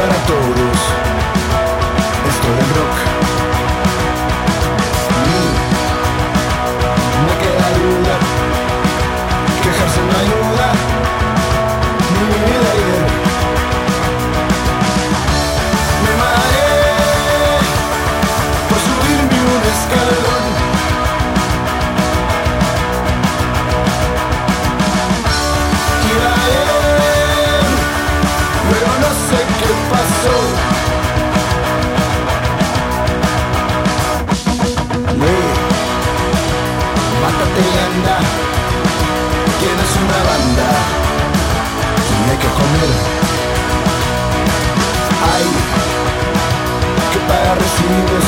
para todos. Esto del rock. Me queda duda, quejarse no ayuda, ni mi vida ayer. Me mareé por subirme un escalón. Iba bien, pero no sé qué pasó. Mátate y anda, tienes una banda y hay que comer. Hay que pagar recibos